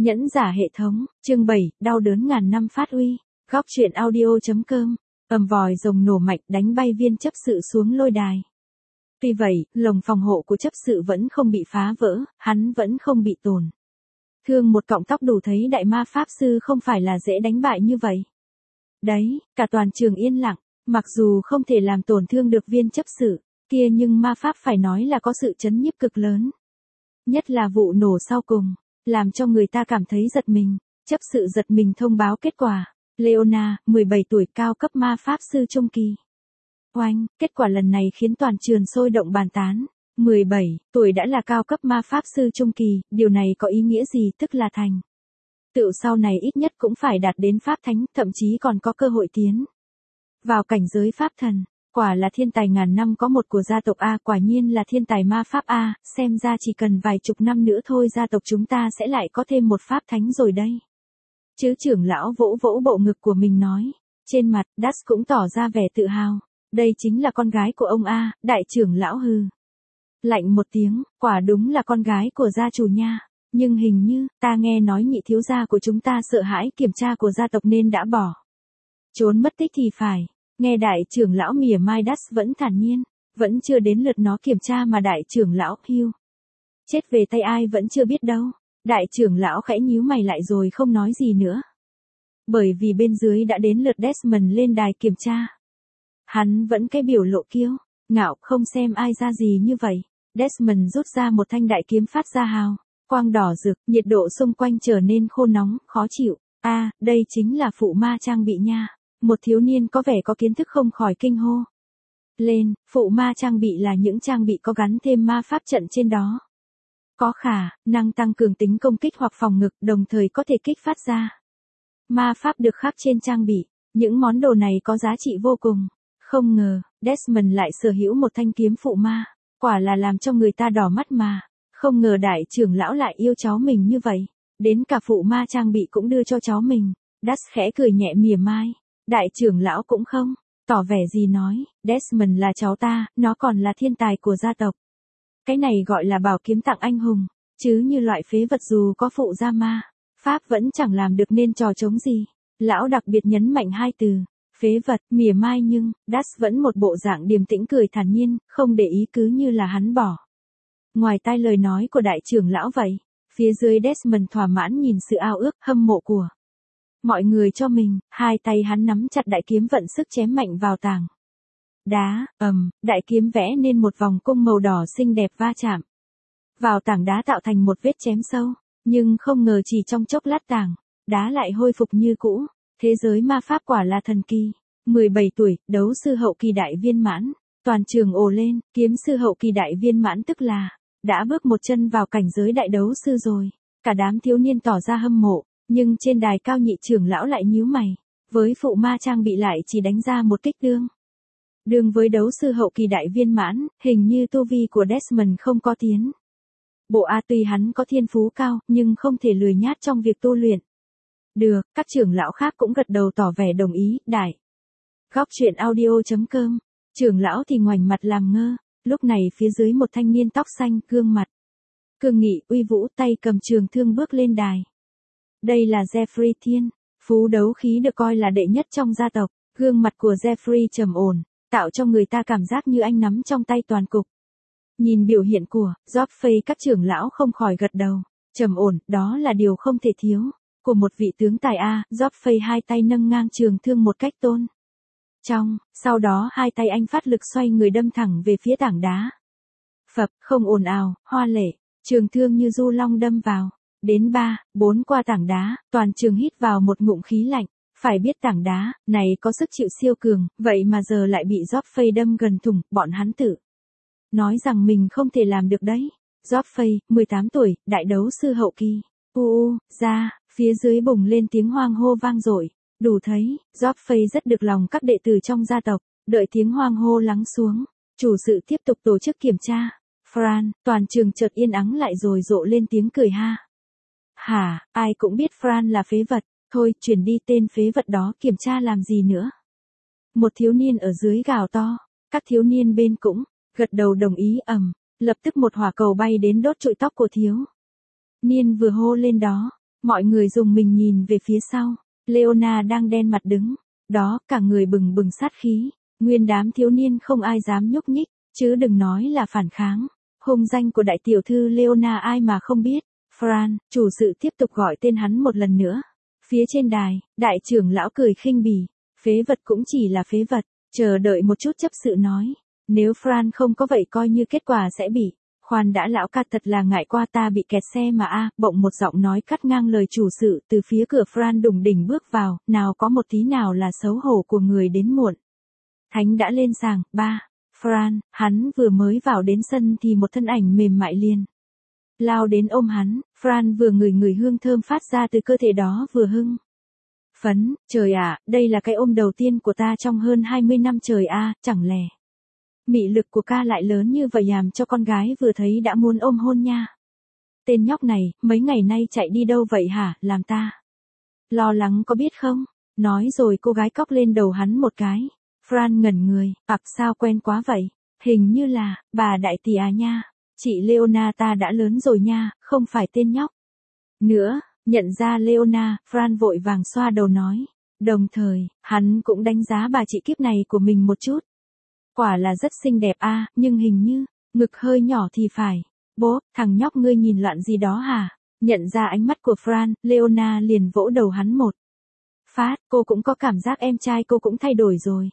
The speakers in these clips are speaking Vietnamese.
Nhẫn giả hệ thống, chương 7, đau đớn ngàn năm phát uy. Góc truyện audio.com. Ầm vòi rồng nổ mạnh đánh bay viên chấp sự xuống lôi đài. Tuy vậy, lồng phòng hộ của chấp sự vẫn không bị phá vỡ, hắn vẫn không bị tổn thương một cọng tóc, đủ thấy đại ma pháp sư không phải là dễ đánh bại như vậy. Đấy, cả toàn trường yên lặng, mặc dù không thể làm tổn thương được viên chấp sự kia, nhưng ma pháp phải nói là có sự chấn nhiếp cực lớn. Nhất là vụ nổ sau cùng, làm cho người ta cảm thấy giật mình. Chấp sự giật mình thông báo kết quả. Leona, 17 tuổi, cao cấp ma pháp sư trung kỳ. Oanh, kết quả lần này khiến toàn trường sôi động bàn tán. 17 tuổi đã là cao cấp ma pháp sư trung kỳ, điều này có ý nghĩa gì? Tức là thành tựu sau này ít nhất cũng phải đạt đến pháp thánh, thậm chí còn có cơ hội tiến vào cảnh giới pháp thần. Quả là thiên tài ngàn năm có một của gia tộc A, quả nhiên là thiên tài ma pháp A, xem ra chỉ cần vài chục năm nữa thôi gia tộc chúng ta sẽ lại có thêm một pháp thánh rồi đây. Chứ trưởng lão vỗ vỗ bộ ngực của mình nói. Trên mặt, Das cũng tỏ ra vẻ tự hào. Đây chính là con gái của ông A, đại trưởng lão hừ. Lạnh một tiếng, quả đúng là con gái của gia chủ nha. Nhưng hình như, ta nghe nói nhị thiếu gia của chúng ta sợ hãi kiểm tra của gia tộc nên đã bỏ trốn mất tích thì phải. Nghe đại trưởng lão mỉa mai, Das vẫn thản nhiên. Vẫn chưa đến lượt nó kiểm tra mà đại trưởng lão hưu chết về tay ai vẫn chưa biết đâu. Đại trưởng lão khẽ nhíu mày lại rồi không nói gì nữa. Bởi vì bên dưới đã đến lượt Desmond lên đài kiểm tra. Hắn vẫn cái biểu lộ kiêu ngạo, không xem ai ra gì như vậy. Desmond rút ra một thanh đại kiếm phát ra hào quang đỏ rực, nhiệt độ xung quanh trở nên khô nóng, khó chịu. Đây chính là phụ ma trang bị nha. Một thiếu niên có vẻ có kiến thức không khỏi kinh hô lên. Phụ ma trang bị là những trang bị có gắn thêm ma pháp trận trên đó. Có khả năng tăng cường tính công kích hoặc phòng ngự, đồng thời có thể kích phát ra ma pháp được khắc trên trang bị. Những món đồ này có giá trị vô cùng. Không ngờ, Desmond lại sở hữu một thanh kiếm phụ ma. Quả là làm cho người ta đỏ mắt mà. Không ngờ đại trưởng lão lại yêu cháu mình như vậy. Đến cả phụ ma trang bị cũng đưa cho cháu mình. Das khẽ cười nhẹ mỉa mai. Đại trưởng lão cũng không tỏ vẻ gì nói. Desmond là cháu ta, nó còn là thiên tài của gia tộc. Cái này gọi là bảo kiếm tặng anh hùng. Chứ như loại phế vật dù có phụ gia ma pháp vẫn chẳng làm được nên trò trống gì. Lão đặc biệt nhấn mạnh hai từ phế vật, mỉa mai, nhưng Das vẫn một bộ dạng điềm tĩnh cười thản nhiên, không để ý, cứ như là hắn bỏ ngoài tai lời nói của đại trưởng lão vậy. Phía dưới Desmond thỏa mãn nhìn sự ao ước, hâm mộ của mọi người cho mình. Hai tay hắn nắm chặt đại kiếm vận sức chém mạnh vào tảng đá. Đại kiếm vẽ nên một vòng cung màu đỏ xinh đẹp va chạm vào tảng đá tạo thành một vết chém sâu. Nhưng không ngờ chỉ trong chốc lát tảng đá lại hồi phục như cũ. Thế giới ma pháp quả là thần kỳ. 17 tuổi, đấu sư hậu kỳ đại viên mãn. Toàn trường ồ lên. Kiếm sư hậu kỳ đại viên mãn tức là đã bước một chân vào cảnh giới đại đấu sư rồi. Cả đám thiếu niên tỏ ra hâm mộ. Nhưng trên đài cao nhị trưởng lão lại nhíu mày. Với phụ ma trang bị lại chỉ đánh ra một kích đương với đấu sư hậu kỳ đại viên mãn. Hình như tu vi của Desmond không có tiến bộ. Tuy hắn có thiên phú cao, nhưng không thể lười nhát trong việc tu luyện. Được, các trưởng lão khác cũng gật đầu tỏ vẻ đồng ý. Đại góc truyện audio.com. Trưởng lão thì ngoảnh mặt làm ngơ. Lúc này phía dưới một thanh niên tóc xanh, gương mặt cương nghị, uy vũ, tay cầm trường thương bước lên đài. Đây là Jeffrey Thiên, phú đấu khí được coi là đệ nhất trong gia tộc. Gương mặt của Jeffrey trầm ổn, tạo cho người ta cảm giác như anh nắm trong tay toàn cục. Nhìn biểu hiện của Joffrey, các trưởng lão không khỏi gật đầu. Trầm ổn, đó là điều không thể thiếu của một vị tướng tài A. Joffrey hai tay nâng ngang trường thương một cách tôn trọng, sau đó hai tay anh phát lực xoay người đâm thẳng về phía tảng đá. Phập, không ồn ào, hoa lệ, trường thương như du long đâm vào. Đến 3-4 qua tảng đá, toàn trường hít vào một ngụm khí lạnh. Phải biết tảng đá này có sức chịu siêu cường, vậy mà giờ lại bị Joffrey đâm gần thủng. Bọn hắn tự nói rằng mình không thể làm được đấy. Joffrey, 18 tuổi, đại đấu sư hậu kỳ. Ra, phía dưới bùng lên tiếng hoang hô vang dội. Đủ thấy, Joffrey rất được lòng các đệ tử trong gia tộc. Đợi tiếng hoang hô lắng xuống, chủ sự tiếp tục tổ chức kiểm tra. Fran, toàn trường chợt yên ắng lại rồi rộ lên tiếng cười ha. Hả, ai cũng biết Fran là phế vật. Thôi, chuyển đi tên phế vật đó kiểm tra làm gì nữa. Một thiếu niên ở dưới gào to. Các thiếu niên bên cũng gật đầu đồng ý. Lập tức một hỏa cầu bay đến đốt trụi tóc của thiếu niên vừa hô lên đó. Mọi người dùng mình nhìn về phía sau. Leona đang đen mặt đứng. Đó, cả người bừng bừng sát khí. Nguyên đám thiếu niên không ai dám nhúc nhích, chứ đừng nói là phản kháng. Hung danh của đại tiểu thư Leona ai mà không biết. Fran, chủ sự tiếp tục gọi tên hắn một lần nữa. Phía trên đài, đại trưởng lão cười khinh bỉ. Phế vật cũng chỉ là phế vật. Chờ đợi một chút chấp sự nói. Nếu Fran không có vậy coi như kết quả sẽ bị. Khoan đã lão ca, thật là ngại qua ta bị kẹt xe mà bỗng một giọng nói cắt ngang lời chủ sự từ phía cửa. Fran đùng đỉnh bước vào, nào có một tí nào là xấu hổ của người đến muộn. Thánh đã lên sàng, Fran, hắn vừa mới vào đến sân thì một thân ảnh mềm mại liền lao đến ôm hắn. Fran vừa ngửi hương thơm phát ra từ cơ thể đó vừa hưng phấn. Trời ạ, đây là cái ôm đầu tiên của ta trong hơn 20 năm trời chẳng lẽ mị lực của ca lại lớn như vậy làm cho con gái vừa thấy đã muốn ôm hôn nha. Tên nhóc này, mấy ngày nay chạy đi đâu vậy hả, làm ta lo lắng có biết không? Nói rồi cô gái cóc lên đầu hắn một cái. Fran ngẩn người, sao quen quá vậy? Hình như là, bà đại tỷ nha. Chị Leona ta đã lớn rồi nha, không phải tên nhóc nữa. Nhận ra Leona, Fran vội vàng xoa đầu nói. Đồng thời, hắn cũng đánh giá bà chị kiếp này của mình một chút. Quả là rất xinh đẹp nhưng hình như, ngực hơi nhỏ thì phải. Bố, thằng nhóc ngươi nhìn loạn gì đó hả? Nhận ra ánh mắt của Fran, Leona liền vỗ đầu hắn một phát. Cô cũng có cảm giác em trai cô cũng thay đổi rồi.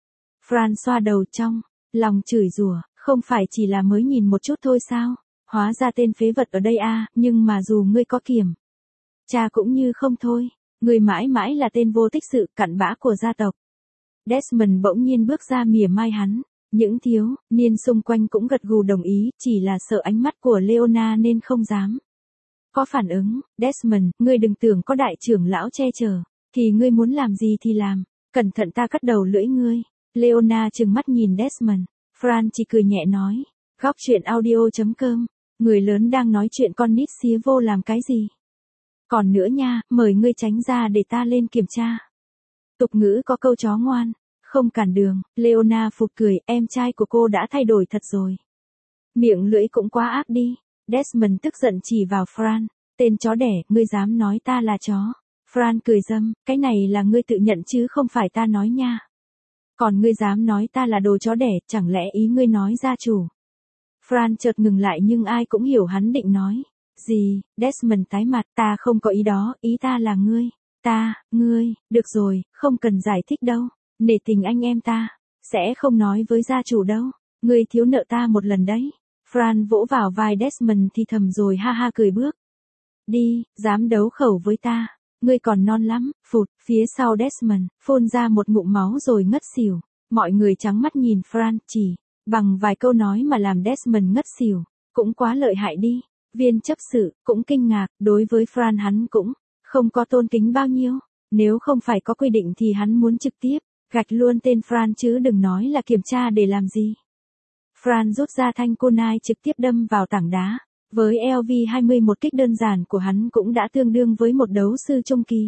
Fran xoa đầu trong lòng chửi rủa, không phải chỉ là mới nhìn một chút thôi sao? Hóa ra tên phế vật ở đây nhưng mà dù ngươi có kiểm cha cũng như không thôi. Ngươi mãi mãi là tên vô tích sự cặn bã của gia tộc. Desmond bỗng nhiên bước ra mỉa mai hắn. Những thiếu niên xung quanh cũng gật gù đồng ý, chỉ là sợ ánh mắt của Leona nên không dám có phản ứng. Desmond, ngươi đừng tưởng có đại trưởng lão che chở, thì ngươi muốn làm gì thì làm, cẩn thận ta cắt đầu lưỡi ngươi. Leona trừng mắt nhìn Desmond. Fran chỉ cười nhẹ nói. Góc chuyện audio.com. Người lớn đang nói chuyện con nít xía vô làm cái gì? Còn nữa nha, mời ngươi tránh ra để ta lên kiểm tra. Tục ngữ có câu chó ngoan không cản đường. Leona phụt cười, em trai của cô đã thay đổi thật rồi. Miệng lưỡi cũng quá ác đi. Desmond tức giận chỉ vào Fran. Tên chó đẻ, ngươi dám nói ta là chó. Fran cười râm, cái này là ngươi tự nhận chứ không phải ta nói nha. Còn ngươi dám nói ta là đồ chó đẻ, chẳng lẽ ý ngươi nói gia chủ? Fran chợt ngừng lại nhưng ai cũng hiểu hắn định nói gì. Desmond tái mặt, ta không có ý đó, ý ta là ngươi. Ngươi, được rồi, không cần giải thích đâu. Nể tình anh em ta, sẽ không nói với gia chủ đâu. Ngươi thiếu nợ ta một lần đấy. Fran vỗ vào vai Desmond thì thầm rồi ha ha cười bước đi. Dám đấu khẩu với ta, ngươi còn non lắm. Phụt, phía sau Desmond phun ra một ngụm máu rồi ngất xỉu. Mọi người trắng mắt nhìn Fran, chỉ bằng vài câu nói mà làm Desmond ngất xỉu, cũng quá lợi hại đi. Viên chấp sự cũng kinh ngạc, đối với Fran hắn cũng không có tôn kính bao nhiêu. Nếu không phải có quy định thì hắn muốn trực tiếp gạch luôn tên Fran chứ đừng nói là kiểm tra để làm gì. Fran rút ra thanh kunai trực tiếp đâm vào tảng đá. Với LV20 một kích đơn giản của hắn cũng đã tương đương với một đấu sư trung kỳ.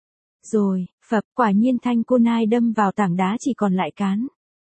Rồi, phập, quả nhiên thanh kunai đâm vào tảng đá chỉ còn lại cán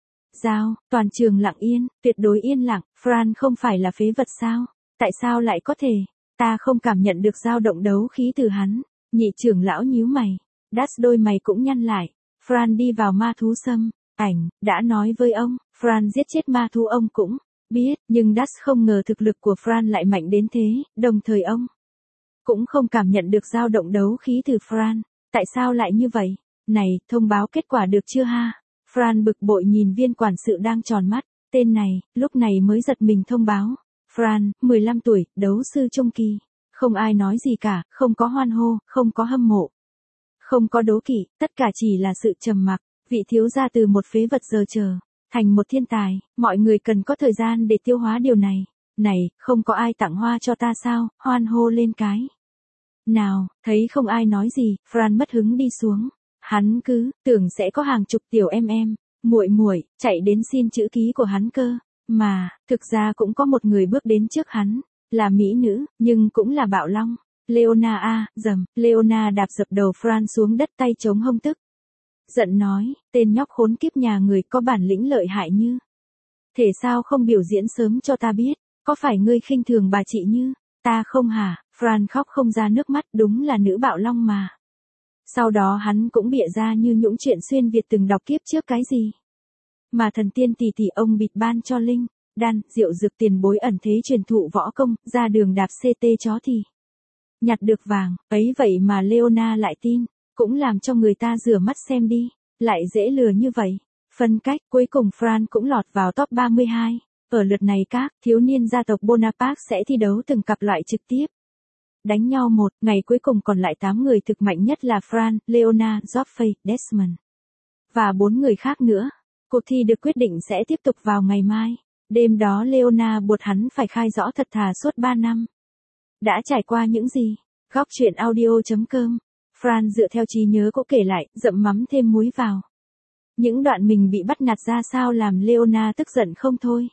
dao. Toàn trường lặng yên, tuyệt đối yên lặng. Fran không phải là phế vật sao? Tại sao lại có thể? Ta không cảm nhận được dao động đấu khí từ hắn. Nhị trưởng lão nhíu mày. Đắt đôi mày cũng nhăn lại. Fran đi vào ma thú xâm ảnh, đã nói với ông, Fran giết chết ma thú ông cũng biết, nhưng Dust không ngờ thực lực của Fran lại mạnh đến thế, đồng thời ông cũng không cảm nhận được dao động đấu khí từ Fran. Tại sao lại như vậy? Này, thông báo kết quả được chưa ha? Fran bực bội nhìn viên quản sự đang tròn mắt, tên này, lúc này mới giật mình thông báo. Fran, 15 tuổi, đấu sư trung kỳ. Không ai nói gì cả, không có hoan hô, không có hâm mộ, không có đố kỵ, tất cả chỉ là sự trầm mặc. Vị thiếu gia từ một phế vật giờ trở thành một thiên tài, mọi người cần có thời gian để tiêu hóa điều này. Này, không có ai tặng hoa cho ta sao? Hoan hô lên cái nào. Thấy không ai nói gì, Fran mất hứng đi xuống. Hắn cứ tưởng sẽ có hàng chục tiểu em muội muội chạy đến xin chữ ký của hắn cơ, mà thực ra cũng có một người bước đến trước hắn, là mỹ nữ, nhưng cũng là bạo long. Leona dầm. Leona đạp dập đầu Fran xuống đất, tay chống hông tức giận nói, tên nhóc khốn kiếp nhà người có bản lĩnh lợi hại như thể sao không biểu diễn sớm cho ta biết? Có phải ngươi khinh thường bà chị như ta không hả? Fran khóc không ra nước mắt, đúng là nữ bạo long mà. Sau đó hắn cũng bịa ra như nhũng chuyện xuyên Việt từng đọc kiếp trước cái gì. Mà thần tiên tỷ tỷ ông bịt ban cho Linh, Đan, Diệu Dược tiền bối ẩn thế truyền thụ võ công, ra đường đạp CT chó thì nhặt được vàng, ấy vậy mà Leona lại tin, cũng làm cho người ta rửa mắt xem đi, lại dễ lừa như vậy. Phân cách, cuối cùng Fran cũng lọt vào top 32. Ở lượt này các thiếu niên gia tộc Bonaparte sẽ thi đấu từng cặp loại trực tiếp. Đánh nhau ngày cuối cùng còn lại 8 người thực mạnh nhất là Fran, Leona, Joffrey, Desmond. Và 4 người khác nữa. Cuộc thi được quyết định sẽ tiếp tục vào ngày mai. Đêm đó Leona buộc hắn phải khai rõ thật thà suốt 3 năm. Đã trải qua những gì? Góc truyện audio.com. Fran dựa theo trí nhớ cũ kể lại, dậm mắm thêm muối vào. Những đoạn mình bị bắt nạt ra sao làm Leona tức giận không thôi.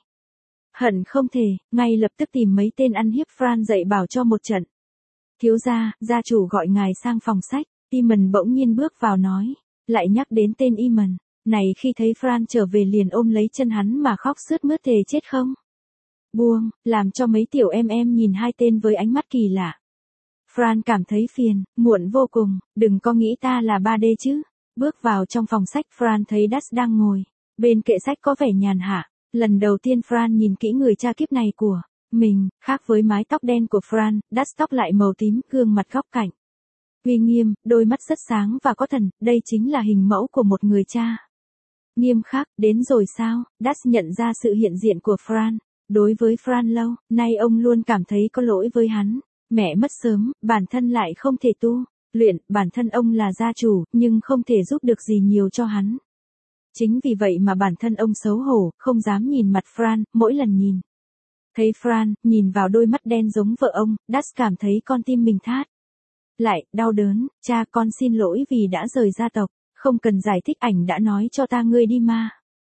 Hận không thể, ngay lập tức tìm mấy tên ăn hiếp Fran dậy bảo cho một trận. Thiếu gia, gia chủ gọi ngài sang phòng sách. Eamon bỗng nhiên bước vào nói, lại nhắc đến tên Eamon. Này khi thấy Fran trở về liền ôm lấy chân hắn mà khóc sướt mướt thề chết không. Buông, làm cho mấy tiểu em nhìn hai tên với ánh mắt kỳ lạ. Fran cảm thấy phiền, muộn vô cùng, đừng có nghĩ ta là 3D chứ. Bước vào trong phòng sách Fran thấy Dust đang ngồi. Bên kệ sách có vẻ nhàn hạ. Lần đầu tiên Fran nhìn kỹ người cha kiếp này của mình, khác với mái tóc đen của Fran, Dust tóc lại màu tím, gương mặt góc cạnh. Uy nghiêm, đôi mắt rất sáng và có thần, đây chính là hình mẫu của một người cha. Nghiêm khắc, đến rồi sao? Dust nhận ra sự hiện diện của Fran. Đối với Fran lâu nay ông luôn cảm thấy có lỗi với hắn. Mẹ mất sớm, bản thân lại không thể tu luyện, bản thân ông là gia chủ, nhưng không thể giúp được gì nhiều cho hắn. Chính vì vậy mà bản thân ông xấu hổ, không dám nhìn mặt Fran, mỗi lần nhìn. Thấy Fran, nhìn vào đôi mắt đen giống vợ ông, Dust cảm thấy con tim mình thắt lại, đau đớn, cha con xin lỗi vì đã rời gia tộc, không cần giải thích ảnh đã nói cho ta ngươi đi ma.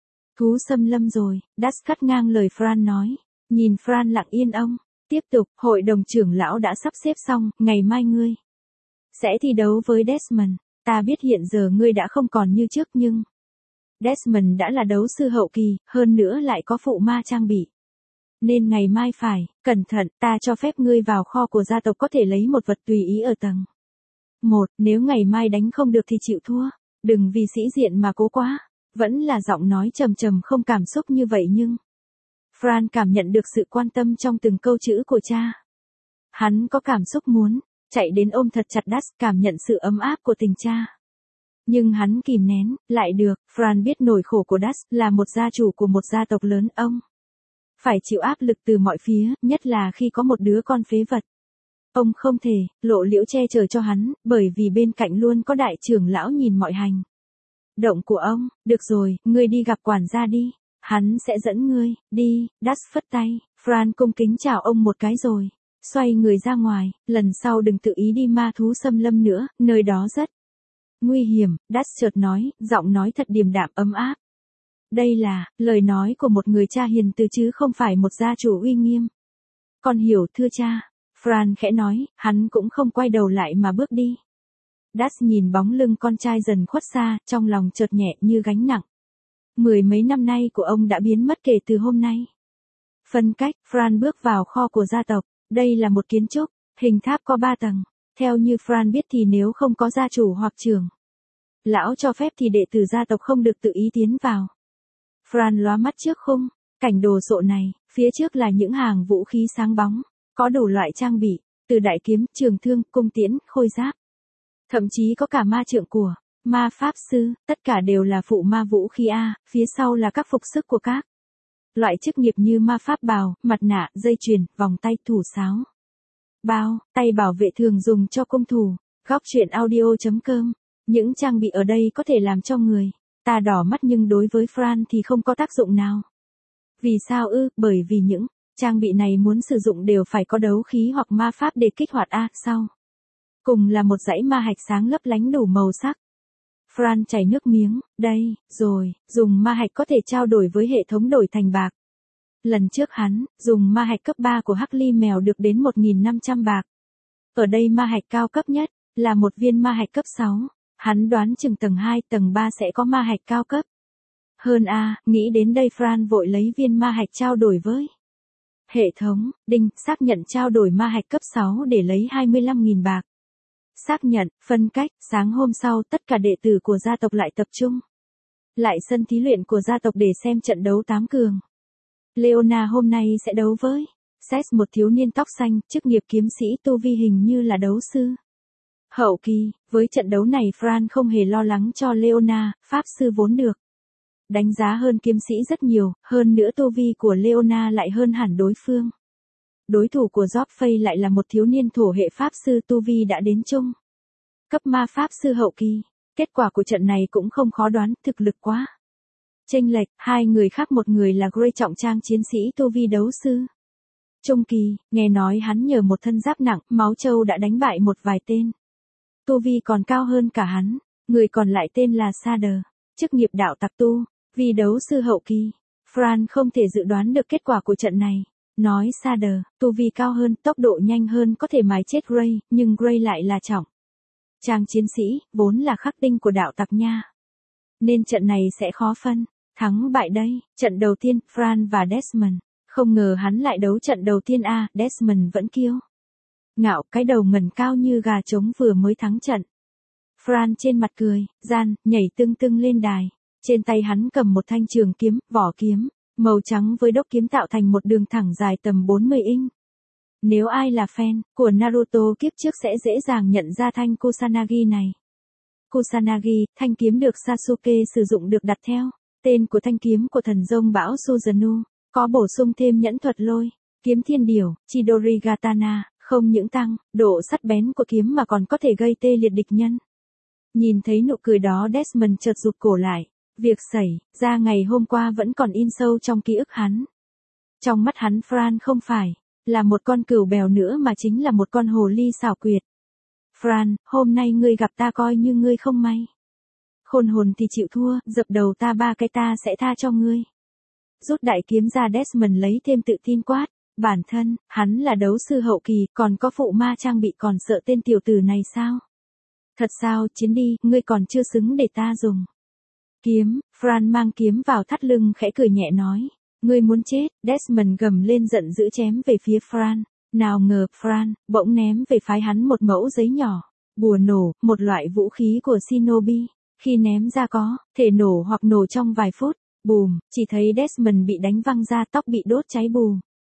Thú xâm lâm rồi, Dust cắt ngang lời Fran nói, nhìn Fran lặng yên ông, tiếp tục, hội đồng trưởng lão đã sắp xếp xong, ngày mai ngươi sẽ thi đấu với Desmond, ta biết hiện giờ ngươi đã không còn như trước nhưng Desmond đã là đấu sư hậu kỳ, hơn nữa lại có phụ ma trang bị. Nên ngày mai phải, cẩn thận, ta cho phép ngươi vào kho của gia tộc có thể lấy một vật tùy ý ở tầng 1, nếu ngày mai đánh không được thì chịu thua, đừng vì sĩ diện mà cố quá, vẫn là giọng nói trầm trầm không cảm xúc như vậy nhưng Fran cảm nhận được sự quan tâm trong từng câu chữ của cha. Hắn có cảm xúc muốn chạy đến ôm thật chặt Dust, cảm nhận sự ấm áp của tình cha. Nhưng hắn kìm nén, lại được, Fran biết nỗi khổ của Dust, là một gia chủ của một gia tộc lớn, ông phải chịu áp lực từ mọi phía, nhất là khi có một đứa con phế vật. Ông không thể lộ liễu che chở cho hắn, bởi vì bên cạnh luôn có đại trưởng lão nhìn mọi hành động của ông. Được rồi, ngươi đi gặp quản gia đi, hắn sẽ dẫn ngươi đi. Dust phất tay, Fran cung kính chào ông một cái rồi xoay người ra ngoài, lần sau đừng tự ý đi ma thú xâm lâm nữa, nơi đó rất nguy hiểm. Dust chợt nói, giọng nói thật điềm đạm ấm áp. Đây là lời nói của một người cha hiền từ chứ không phải một gia chủ uy nghiêm. Con hiểu thưa cha. Fran khẽ nói, hắn cũng không quay đầu lại mà bước đi. Dust nhìn bóng lưng con trai dần khuất xa, trong lòng chợt nhẹ như gánh nặng. 10 mấy năm nay của ông đã biến mất kể từ hôm nay. Phân cách, Fran bước vào kho của gia tộc. Đây là một kiến trúc, hình tháp có 3 tầng. Theo như Fran biết thì nếu không có gia chủ hoặc trưởng lão cho phép thì đệ tử gia tộc không được tự ý tiến vào. Fran lóa mắt trước khung cảnh đồ sộ này, phía trước là những hàng vũ khí sáng bóng, có đủ loại trang bị, từ đại kiếm, trường thương, cung tiễn, khôi giáp. Thậm chí có cả ma trượng của ma pháp sư, tất cả đều là phụ ma vũ khí A, phía sau là các phục sức của các loại chức nghiệp như ma pháp bào, mặt nạ, dây chuyền, vòng tay, thủ sáo, bao, tay bảo vệ thường dùng cho cung thủ. Góc truyện audio.com. Những trang bị ở đây có thể làm cho người ta đỏ mắt nhưng đối với Fran thì không có tác dụng nào. Vì sao ư? Bởi vì những trang bị này muốn sử dụng đều phải có đấu khí hoặc ma pháp để kích hoạt A. Sau cùng là một dãy ma hạch sáng lấp lánh đủ màu sắc. Fran chảy nước miếng, đây, rồi, dùng ma hạch có thể trao đổi với hệ thống đổi thành bạc. Lần trước hắn dùng ma hạch cấp 3 của Hắc Ly mèo được đến 1.500 bạc. Ở đây ma hạch cao cấp nhất là một viên ma hạch cấp 6. Hắn đoán chừng tầng 2, tầng 3 sẽ có ma hạch cao cấp hơn A. Nghĩ đến đây Fran vội lấy viên ma hạch trao đổi với Hệ thống, đinh, xác nhận trao đổi ma hạch cấp 6 để lấy 25.000 bạc. Xác nhận, phân cách, sáng hôm sau tất cả đệ tử của gia tộc lại tập trung. Lại sân thí luyện của gia tộc để xem trận đấu 8 cường. Leona hôm nay sẽ đấu với Seth, một thiếu niên tóc xanh, chức nghiệp kiếm sĩ tu vi hình như là đấu sư. Hậu kỳ, với trận đấu này Fran không hề lo lắng cho Leona, pháp sư vốn được đánh giá hơn kiếm sĩ rất nhiều, hơn nữa tu vi của Leona lại hơn hẳn đối phương. Đối thủ của Joffrey lại là một thiếu niên thổ hệ pháp sư tu vi đã đến trung cấp ma pháp sư hậu kỳ. Kết quả của trận này cũng không khó đoán, thực lực quá chênh lệch, hai người khác, một người là Grey trọng trang chiến sĩ tu vi đấu sư trung kỳ, nghe nói hắn nhờ một thân giáp nặng, máu châu đã đánh bại một vài tên tu vi còn cao hơn cả hắn. Người còn lại tên là Sader, chức nghiệp đạo tặc tu vi đấu sư hậu kỳ. Fran không thể dự đoán được kết quả của trận này. Nói Sader, tu vi cao hơn, tốc độ nhanh hơn có thể mài chết Grey, nhưng Grey lại là trọng trang chiến sĩ, vốn là khắc tinh của đạo tặc nha. Nên trận này sẽ khó phân thắng bại đây. Trận đầu tiên, Fran và Desmond. Không ngờ hắn lại đấu trận đầu tiên a, Desmond vẫn kiêu ngạo, cái đầu ngẩng cao như gà trống vừa mới thắng trận. Fran trên mặt cười gian, nhảy tưng tưng lên đài. Trên tay hắn cầm một thanh trường kiếm, vỏ kiếm màu trắng với đốc kiếm tạo thành một đường thẳng dài tầm 40 inch. Nếu ai là fan của Naruto kiếp trước sẽ dễ dàng nhận ra thanh Kusanagi này. Kusanagi, thanh kiếm được Sasuke sử dụng, được đặt theo tên của thanh kiếm của thần rông bão Susanoo, có bổ sung thêm nhẫn thuật lôi, kiếm thiên điểu, Chidori Gatana, không những tăng độ sắc bén của kiếm mà còn có thể gây tê liệt địch nhân. Nhìn thấy nụ cười đó, Desmond chợt rụt cổ lại. Việc xảy ra ngày hôm qua vẫn còn in sâu trong ký ức hắn. Trong mắt hắn, Fran không phải là một con cừu bèo nữa mà chính là một con hồ ly xảo quyệt. Fran, hôm nay ngươi gặp ta coi như ngươi không may. Khôn hồn thì chịu thua, dập đầu ta 3 cái ta sẽ tha cho ngươi. Rút đại kiếm ra, Desmond lấy thêm tự tin quát. Bản thân, hắn là đấu sư hậu kỳ, còn có phụ ma trang bị, còn sợ tên tiểu tử này sao? Thật sao, chiến đi, ngươi còn chưa xứng để ta dùng kiếm. Fran mang kiếm vào thắt lưng, khẽ cười nhẹ nói. Ngươi muốn chết. Desmond gầm lên giận dữ chém về phía Fran. Nào ngờ, Fran bỗng ném về phái hắn một mẫu giấy nhỏ. Bùa nổ, một loại vũ khí của Shinobi. Khi ném ra có thể nổ hoặc nổ trong vài phút. Bùm, chỉ thấy Desmond bị đánh văng ra, tóc bị đốt cháy bù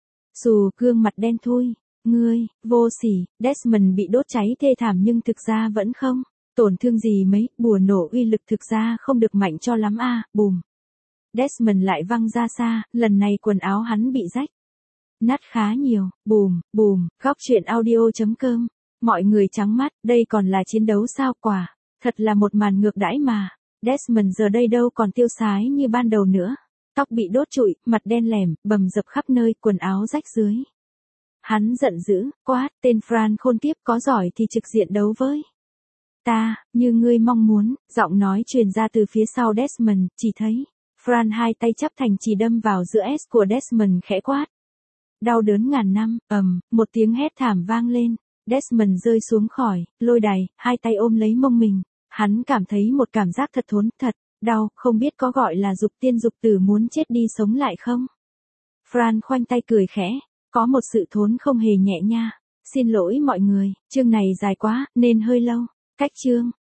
xù, gương mặt đen thui. Ngươi, vô sỉ. Desmond bị đốt cháy thê thảm nhưng thực ra vẫn không tổn thương gì mấy, bùa nổ uy lực thực ra không được mạnh cho lắm a. Bùm. Desmond lại văng ra xa, lần này quần áo hắn bị rách nát khá nhiều. Bùm, bùm. Góc truyện audio.com. Mọi người trắng mắt, đây còn là chiến đấu sao? Quả thật là một màn ngược đãi mà. Desmond giờ đây đâu còn tiêu sái như ban đầu nữa. Tóc bị đốt trụi, mặt đen lẻm, bầm dập khắp nơi, quần áo rách dưới. Hắn giận dữ, quát, tên Fran khôn kiếp, có giỏi thì trực diện đấu với ta, như ngươi mong muốn. Giọng nói truyền ra từ phía sau Desmond, chỉ thấy Fran hai tay chắp thành chỉ đâm vào giữa S của Desmond, khẽ quát. Đau đớn ngàn năm, một tiếng hét thảm vang lên. Desmond rơi xuống khỏi lôi đài, hai tay ôm lấy mông mình. Hắn cảm thấy một cảm giác thật thốn, thật đau, không biết có gọi là dục tiên dục tử, muốn chết đi sống lại không? Fran khoanh tay cười khẽ, có một sự thốn không hề nhẹ nha. Xin lỗi mọi người, chương này dài quá, nên hơi lâu. Cách chương.